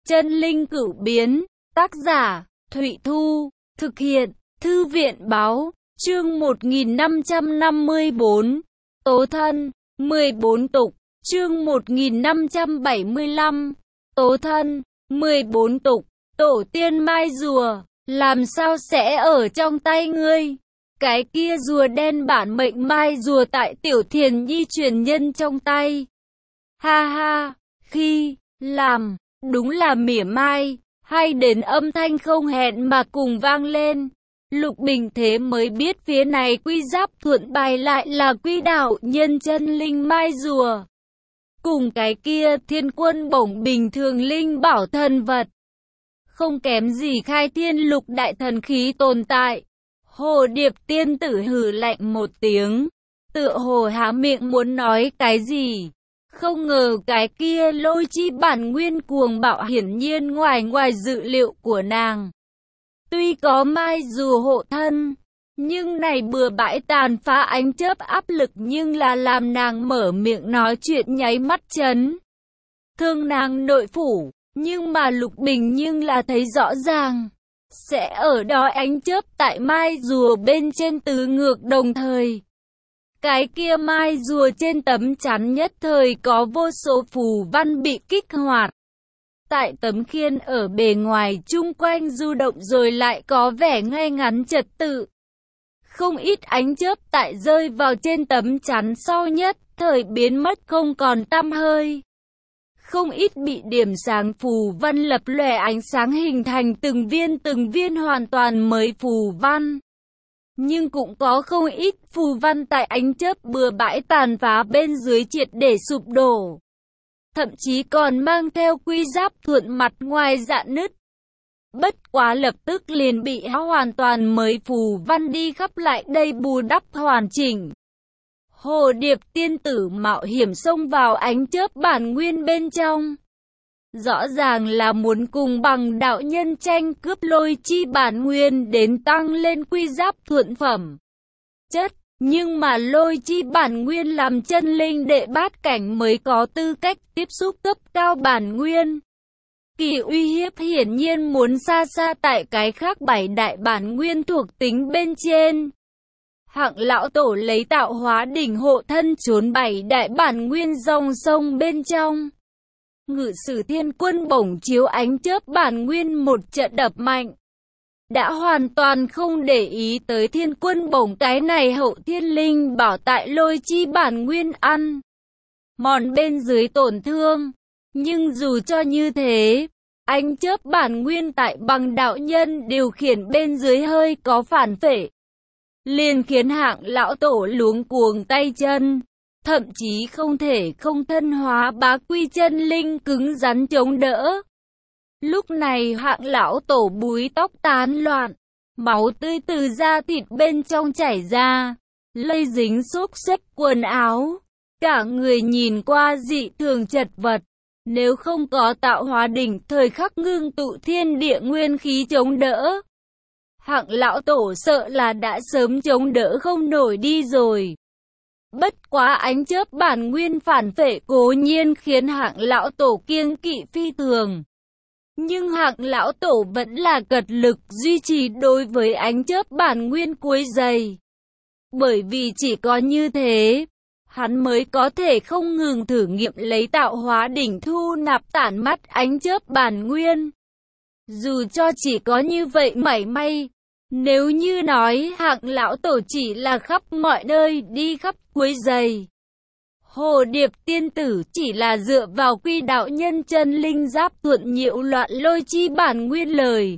Chân linh cửu biến, tác giả, Thụy Thu, thực hiện, Thư viện báo, chương 1554, Tố thân, 14 tục, chương 1575, Tố thân, 14 tục, tổ tiên mai rùa, làm sao sẽ ở trong tay ngươi? Cái kia rùa đen bản mệnh mai rùa tại Tiểu Thiền Nhi truyền nhân trong tay. Ha ha, khi, làm, đúng là mỉa mai, hay đến âm thanh không hẹn mà cùng vang lên. Lục Bình thế mới biết phía này quy giáp thuận bài lại là quy đạo nhân chân linh mai rùa. Cùng cái kia thiên quân bổng bình thường linh bảo thần vật. Không kém gì khai thiên lục đại thần khí tồn tại. Hồ Điệp tiên tử hừ lạnh một tiếng, tựa hồ há miệng muốn nói cái gì. Không ngờ cái kia lôi chi bản nguyên cuồng bạo hiển nhiên ngoài dự liệu của nàng. Tuy có mai rùa hộ thân, nhưng này bừa bãi tàn phá ánh chớp áp lực nhưng là làm nàng mở miệng nói chuyện nháy mắt chấn. Thương nàng nội phủ, nhưng mà Lục Bình nhưng là thấy rõ ràng. Sẽ ở đó ánh chớp tại mai rùa bên trên tứ ngược đồng thời. Cái kia mai rùa trên tấm chắn nhất thời có vô số phù văn bị kích hoạt. Tại tấm khiên ở bề ngoài chung quanh du động rồi lại có vẻ ngay ngắn trật tự. Không ít ánh chớp tại rơi vào trên tấm chắn sau nhất thời biến mất không còn tăm hơi. Không ít bị điểm sáng phù văn lập lòe ánh sáng hình thành từng viên hoàn toàn mới phù văn. Nhưng cũng có không ít phù văn tại ánh chớp bừa bãi tàn phá bên dưới triệt để sụp đổ. Thậm chí còn mang theo quy giáp thuận mặt ngoài rạn nứt. Bất quá lập tức liền bị hoàn toàn mới phù văn đi khắp lại đây bù đắp hoàn chỉnh. Hồ Điệp tiên tử mạo hiểm xông vào ánh chớp bản nguyên bên trong. Rõ ràng là muốn cùng bằng đạo nhân tranh cướp lôi chi bản nguyên đến tăng lên quy giáp thuận phẩm chất. Nhưng mà lôi chi bản nguyên làm chân linh đệ bát cảnh mới có tư cách tiếp xúc cấp cao bản nguyên. Kỳ uy hiếp hiển nhiên muốn xa xa tại cái khác bảy đại bản nguyên thuộc tính bên trên. Hạng lão tổ lấy tạo hóa đỉnh hộ thân trốn bảy đại bản nguyên dòng sông bên trong. Ngự sử thiên quân bổng chiếu ánh chớp bản nguyên một trận đập mạnh. Đã hoàn toàn không để ý tới thiên quân bổng cái này hậu thiên linh bảo tại lôi chi bản nguyên ăn mòn bên dưới tổn thương. Nhưng dù cho như thế, ánh chớp bản nguyên tại bằng đạo nhân điều khiển bên dưới hơi có phản phệ. Liền khiến hạng lão tổ luống cuồng tay chân. Thậm chí không thể không thân hóa bá quy chân linh cứng rắn chống đỡ. Lúc này hạng lão tổ búi tóc tán loạn, máu tươi từ da thịt bên trong chảy ra, lây dính xúc xích quần áo. Cả người nhìn qua dị thường chật vật. Nếu không có tạo hóa đỉnh thời khắc ngưng tụ thiên địa nguyên khí chống đỡ, hạng lão tổ sợ là đã sớm chống đỡ không nổi đi rồi. Bất quá ánh chớp bản nguyên phản phệ cố nhiên khiến hạng lão tổ kiêng kỵ phi thường. Nhưng hạng lão tổ vẫn là cật lực duy trì đối với ánh chớp bản nguyên cuối dày. Bởi vì chỉ có như thế, hắn mới có thể không ngừng thử nghiệm lấy tạo hóa đỉnh thu nạp tản mắt ánh chớp bản nguyên. Dù cho chỉ có như vậy mảy may, nếu như nói hạng lão tổ chỉ là khắp mọi nơi đi khắp cuối giày. Hồ Điệp tiên tử chỉ là dựa vào quy đạo nhân chân linh giáp thuận nhiễu loạn lôi chi bản nguyên lời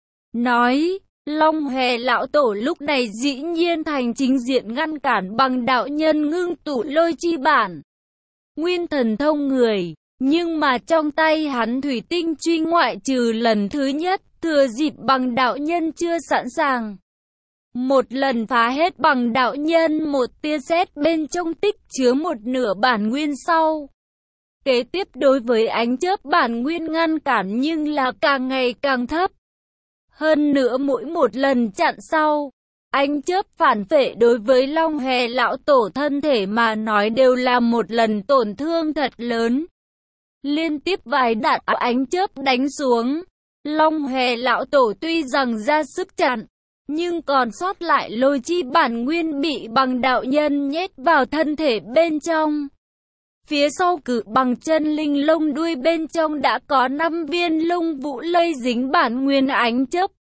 nói. Long Hòe lão tổ lúc này dĩ nhiên thành chính diện ngăn cản bằng đạo nhân ngưng tụ lôi chi bản nguyên thần thông người. Nhưng mà trong tay hắn thủy tinh truy ngoại trừ lần thứ nhất, thừa dịp bằng đạo nhân chưa sẵn sàng. Một lần phá hết bằng đạo nhân một tia sét bên trong tích chứa một nửa bản nguyên sau. Kế tiếp đối với ánh chớp bản nguyên ngăn cản nhưng là càng ngày càng thấp. Hơn nữa mỗi một lần chặn sau, ánh chớp phản phệ đối với Long Hòe lão tổ thân thể mà nói đều là một lần tổn thương thật lớn. Liên tiếp vài đạn ánh chớp đánh xuống. Long Hòe lão tổ tuy rằng ra sức chặn, nhưng còn sót lại lôi chi bản nguyên bị bằng đạo nhân nhét vào thân thể bên trong. Phía sau cự bằng chân linh lông đuôi bên trong đã có 5 viên lông vũ lây dính bản nguyên ánh chớp.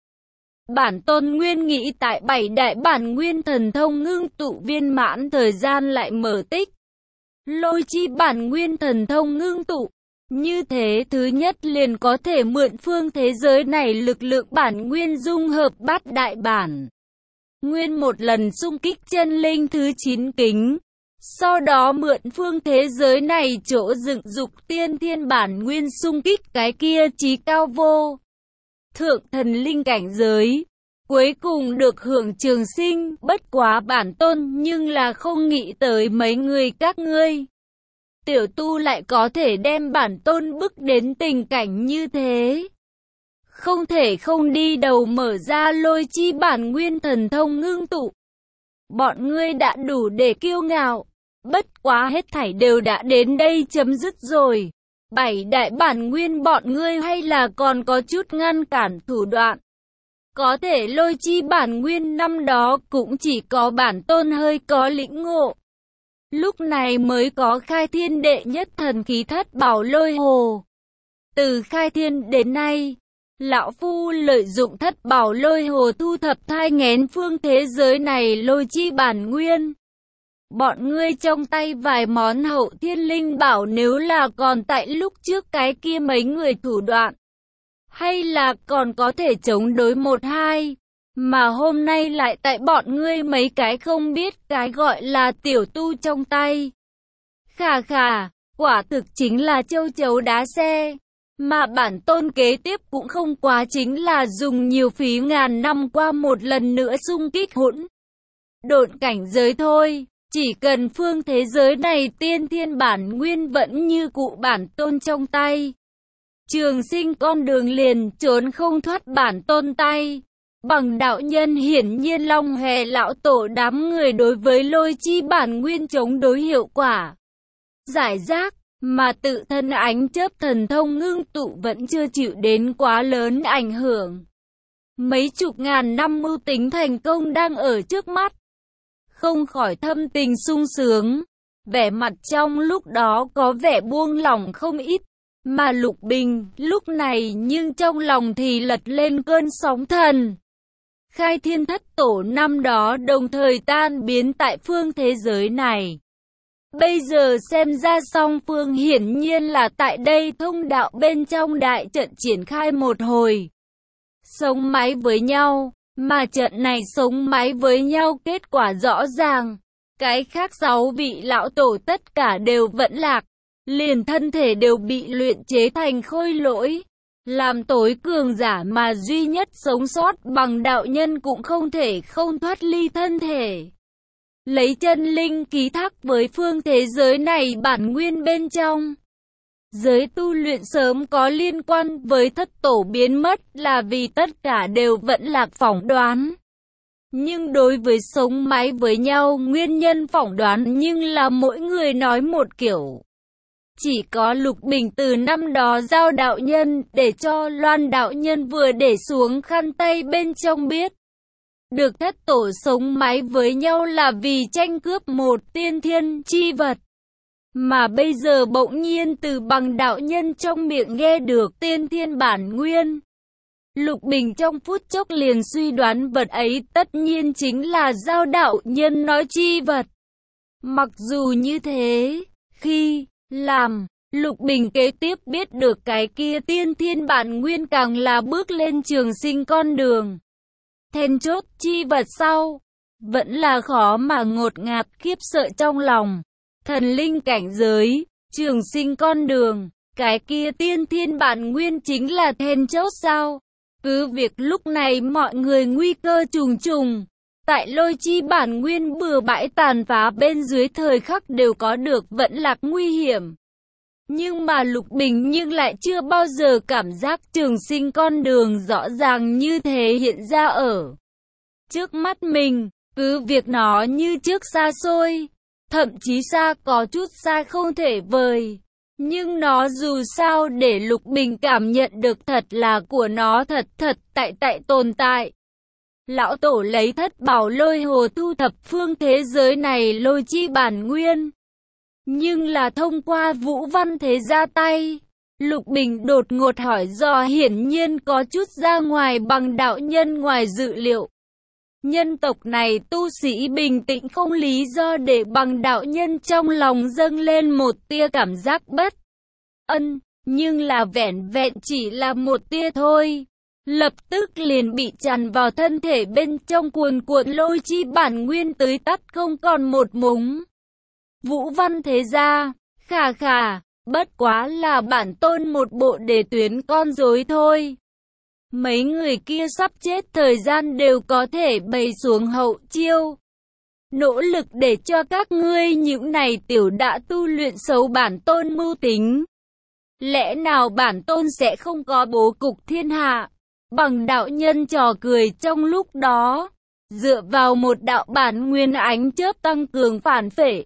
Bản tôn nguyên nghĩ tại 7 đại bản nguyên thần thông ngưng tụ viên mãn thời gian lại mở tích. Lôi chi bản nguyên thần thông ngưng tụ. Như thế thứ nhất liền có thể mượn phương thế giới này lực lượng bản nguyên dung hợp bát đại bản nguyên một lần xung kích chân linh thứ 9 kính. Sau đó mượn phương thế giới này chỗ dựng dục tiên thiên bản nguyên xung kích cái kia chí cao vô thượng thần linh cảnh giới. Cuối cùng được hưởng trường sinh, bất quá bản tôn nhưng là không nghĩ tới mấy người các ngươi. Tiểu tu lại có thể đem bản tôn bức đến tình cảnh như thế. Không thể không đi đầu mở ra lôi chi bản nguyên thần thông ngưng tụ. Bọn ngươi đã đủ để kiêu ngạo. Bất quá hết thảy đều đã đến đây chấm dứt rồi. 7 đại bản nguyên bọn ngươi hay là còn có chút ngăn cản thủ đoạn. Có thể lôi chi bản nguyên năm đó cũng chỉ có bản tôn hơi có lĩnh ngộ. Lúc này mới có khai thiên đệ nhất thần khí thất bảo lôi hồ. Từ khai thiên đến nay, lão phu lợi dụng thất bảo lôi hồ thu thập thai nghén phương thế giới này lôi chi bản nguyên. Bọn ngươi trong tay vài món hậu thiên linh bảo nếu là còn tại lúc trước cái kia mấy người thủ đoạn. Hay là còn có thể chống đối 1-2. Mà hôm nay lại tại bọn ngươi mấy cái không biết cái gọi là tiểu tu trong tay. Khà khà, quả thực chính là châu chấu đá xe. Mà bản tôn kế tiếp cũng không quá chính là dùng nhiều phí ngàn năm qua một lần nữa xung kích hỗn độn cảnh giới thôi. Chỉ cần phương thế giới này tiên thiên bản nguyên vẫn như cụ bản tôn trong tay. Trường sinh con đường liền trốn không thoát bản tôn tay. Bằng đạo nhân hiển nhiên Long Hòe lão tổ đám người đối với lôi chi bản nguyên chống đối hiệu quả giải rác, mà tự thân ánh chớp thần thông ngưng tụ vẫn chưa chịu đến quá lớn ảnh hưởng. Mấy chục ngàn năm mưu tính thành công đang ở trước mắt. Không khỏi thâm tình sung sướng, vẻ mặt trong lúc đó có vẻ buông lỏng không ít. Mà Lục Bình lúc này nhưng trong lòng thì lật lên cơn sóng thần. Khai thiên thất tổ năm đó đồng thời tan biến tại phương thế giới này. Bây giờ xem ra song phương hiển nhiên là tại đây thông đạo bên trong đại trận triển khai một hồi. Sống mái với nhau, mà trận này sống mái với nhau kết quả rõ ràng. Cái khác 6 vị lão tổ tất cả đều vẫn lạc. Liền thân thể đều bị luyện chế thành khôi lỗi. Làm tối cường giả mà duy nhất sống sót bằng đạo nhân cũng không thể không thoát ly thân thể. Lấy chân linh ký thác với phương thế giới này bản nguyên bên trong. Giới tu luyện sớm có liên quan với thất tổ biến mất là vì tất cả đều vẫn lạc phỏng đoán. Nhưng đối với sống mái với nhau nguyên nhân phỏng đoán nhưng là mỗi người nói một kiểu. Chỉ có Lục Bình từ năm đó giao đạo nhân để cho Loan đạo nhân vừa để xuống khăn tay bên trong biết. Được thất tổ sống mái với nhau là vì tranh cướp một tiên thiên chi vật. Mà bây giờ bỗng nhiên từ bằng đạo nhân trong miệng nghe được tiên thiên bản nguyên. Lục Bình trong phút chốc liền suy đoán vật ấy tất nhiên chính là giao đạo nhân nói chi vật. Mặc dù như thế, khi làm Lục Bình kế tiếp biết được cái kia tiên thiên bản nguyên càng là bước lên trường sinh con đường. Then chốt chi vật sau, vẫn là khó mà ngột ngạt khiếp sợ trong lòng. Thần linh cảnh giới, trường sinh con đường, cái kia tiên thiên bản nguyên chính là then chốt sao? Cứ việc lúc này mọi người nguy cơ trùng trùng, tại lôi chi bản nguyên bừa bãi tàn phá bên dưới thời khắc đều có được vẫn lạc nguy hiểm. Nhưng mà Lục Bình nhưng lại chưa bao giờ cảm giác trường sinh con đường rõ ràng như thế hiện ra ở trước mắt mình, cứ việc nó như trước xa xôi, thậm chí xa có chút xa không thể vời. Nhưng nó dù sao để Lục Bình cảm nhận được thật là của nó thật tại tồn tại. Lão Tổ lấy thất bảo lôi hồ thu thập phương thế giới này lôi chi bản nguyên. Nhưng là thông qua Vũ Văn Thế ra tay. Lục Bình đột ngột hỏi do hiển nhiên có chút ra ngoài bằng đạo nhân ngoài dự liệu. Nhân tộc này tu sĩ bình tĩnh không lý do để bằng đạo nhân trong lòng dâng lên một tia cảm giác bất ân, nhưng là vẻn vẹn chỉ là một tia thôi. Lập tức liền bị tràn vào thân thể bên trong cuồn cuộn lôi chi bản nguyên tưới tắt không còn một mống. Vũ Văn Thế gia, khà, bất quá là bản tôn một bộ đề tuyến con rối thôi. Mấy người kia sắp chết thời gian đều có thể bày xuống hậu chiêu. Nỗ lực để cho các ngươi những này tiểu đã tu luyện xấu bản tôn mưu tính. Lẽ nào bản tôn sẽ không có bố cục thiên hạ? Bằng đạo nhân trò cười trong lúc đó, dựa vào một đạo bản nguyên ánh chớp tăng cường phản phệ.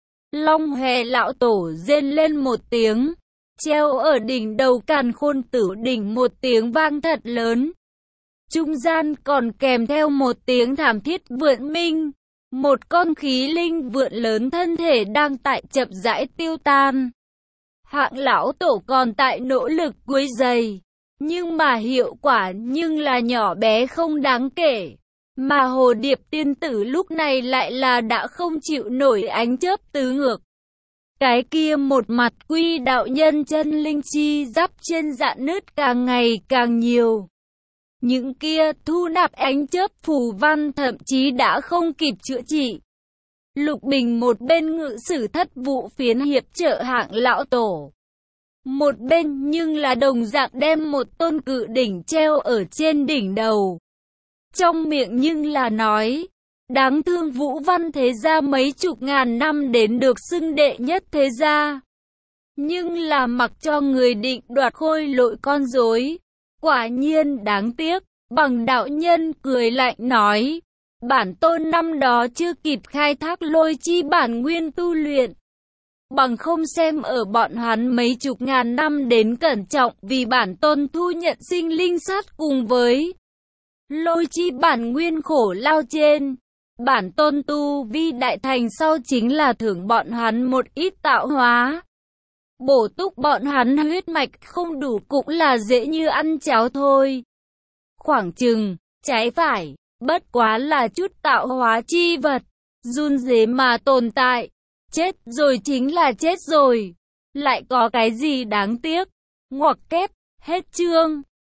Long Hề lão tổ rên lên một tiếng, treo ở đỉnh đầu Càn Khôn Tử đỉnh một tiếng vang thật lớn. Trung gian còn kèm theo một tiếng thảm thiết vượn minh, một con khí linh vượn lớn thân thể đang tại chậm rãi tiêu tan. Hạng lão tổ còn tại nỗ lực quấy giày, nhưng mà hiệu quả nhưng là nhỏ bé không đáng kể. Mà Hồ Điệp tiên tử lúc này lại là đã không chịu nổi ánh chớp tứ ngược. Cái kia một mặt quy đạo nhân chân linh chi giáp trên dạn nứt càng ngày càng nhiều. Những kia thu nạp ánh chớp phù văn thậm chí đã không kịp chữa trị. Lục Bình một bên ngự sử thất vụ phiến hiệp trợ hạng lão tổ. Một bên nhưng là đồng dạng đem một tôn cự đỉnh treo ở trên đỉnh đầu. Trong miệng nhưng là nói, đáng thương Vũ Văn Thế gia mấy chục ngàn năm đến được xưng đệ nhất thế gia. Nhưng là mặc cho người định đoạt khôi lỗi con rối. Quả nhiên đáng tiếc, bằng đạo nhân cười lạnh nói, bản tôn năm đó chưa kịp khai thác lôi chi bản nguyên tu luyện. Bằng không xem ở bọn hắn mấy chục ngàn năm đến cẩn trọng vì bản tôn thu nhận sinh linh sát cùng với lôi chi bản nguyên khổ lao trên. Bản tôn tu vi đại thành sau chính là thưởng bọn hắn một ít tạo hóa. Bổ túc bọn hắn huyết mạch không đủ cũng là dễ như ăn cháo thôi. Khoảng chừng, trái phải, bất quá là chút tạo hóa chi vật, run rế mà tồn tại. Chết rồi chính là chết rồi. Lại có cái gì đáng tiếc? Ngoặc kép, hết chương.